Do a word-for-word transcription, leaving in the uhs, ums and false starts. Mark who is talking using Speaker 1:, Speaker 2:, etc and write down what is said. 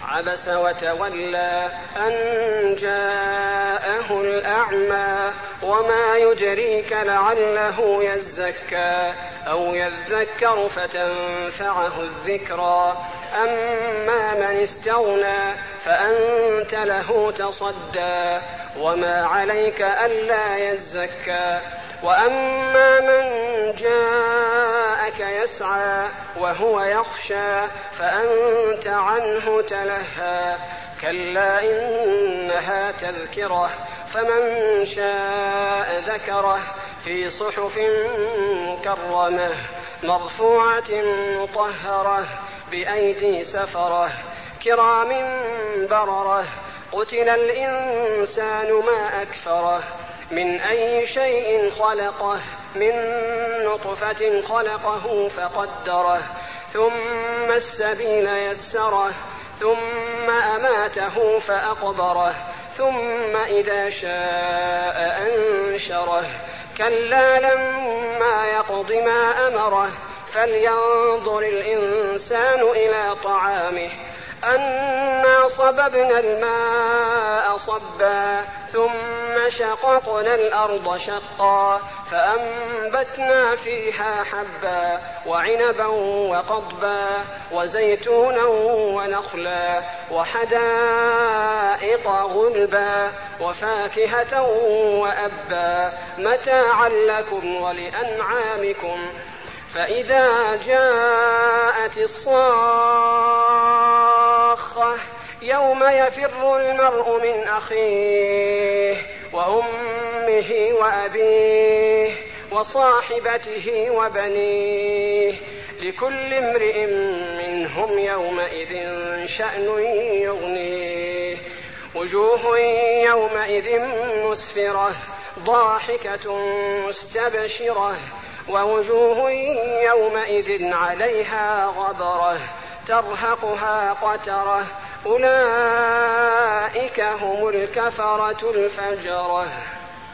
Speaker 1: عبس وتولى أن جاءه الأعمى وما يدريك لعله يزكى أو يذكر فتنفعه الذكرى أما من استغنى فأنت له تصدى وما عليك ألا يزكى وأما من جاءك يسعى وهو يخشى فأنت عنه تلهى كلا إنها تذكرة فمن شاء ذكره في صحف مكرمة مرفوعة مطهرة بأيدي سفرة كرام بررة قتل الإنسان ما أكفره من أي شيء خلقه من نطفة خلقه فقدره ثم السبيل يسره ثم أماته فأقبره ثم إذا شاء أنشره كلا لما يقض ما أمره فلينظر الإنسان إلى طعامه أنا صببنا الماء صبا ثم شققنا الأرض شقا فأنبتنا فيها حبا وعنبا وقضبا وزيتونا ونخلا وحدائق غلبا وفاكهة وأبا متاعا لكم ولأنعامكم فإذا جاءت الصاخة يوم يفر المرء من أخيه وأمه وأبيه وصاحبته وبنيه لكل امرئ منهم يومئذ شأن يغنيه وجوه يومئذ مسفرة ضاحكة مستبشرة ووجوه يومئذ عليها غبرة ترهقها قترة أولئك هم الكفرة الفجرة.